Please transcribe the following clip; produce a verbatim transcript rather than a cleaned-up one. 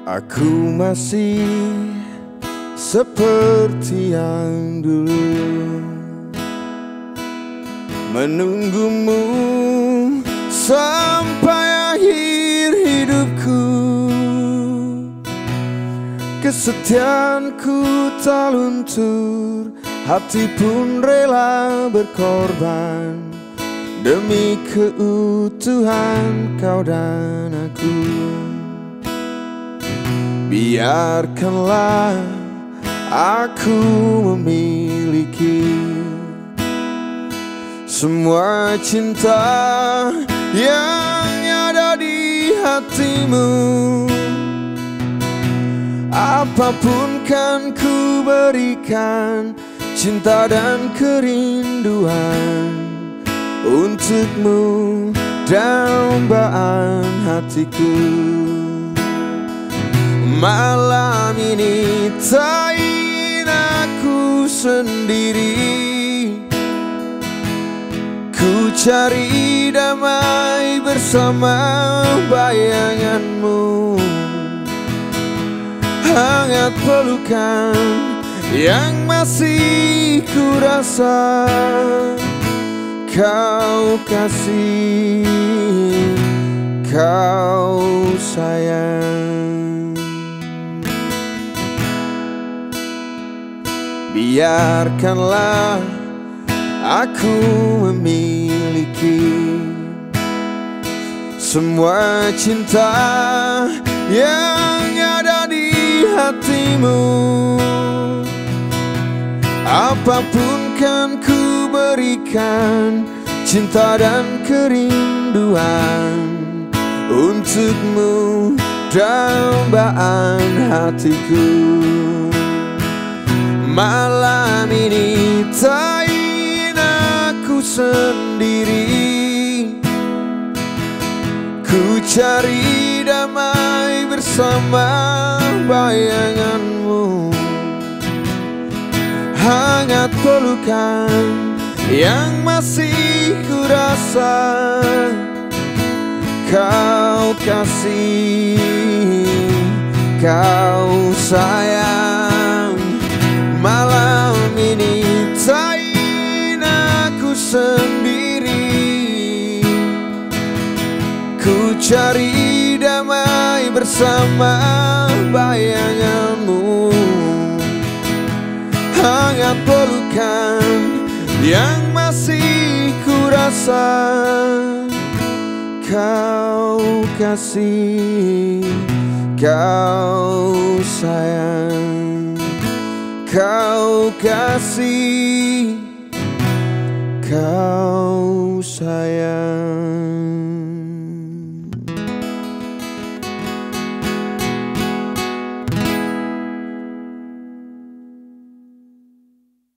Aku masih seperti yang dulu, menunggumu sampai akhir hidupku. Kesetiaanku tak luntur, hati pun rela berkorban demi keutuhan kau dan aku. Biarkanlah aku memiliki semua cinta yang ada di hatimu. Apapun kan ku berikan, cinta dan kerinduan untukmu, dambaan hatiku. Malam ini tak ingin aku sendiri, ku cari damai bersama bayanganmu. Hangat pelukan yang masih ku rasa, kau kasih, kau sayang. Biarkanlah aku memiliki semua cinta yang ada di hatimu. Apapun kan ku berikan, cinta dan kerinduan untukmu, dambaan hatiku. Malam ini tak ingin aku sendiri, ku cari damai bersama bayanganmu. Hangat pelukan yang masih ku rasa, kau kasih, kau sayang. Malam ini tak ingin aku sendiri, ku cari damai bersama bayanganmu. Hangat pelukan yang masih ku rasa, kau kasih, kau sayang. Kau kasih, kau sayang.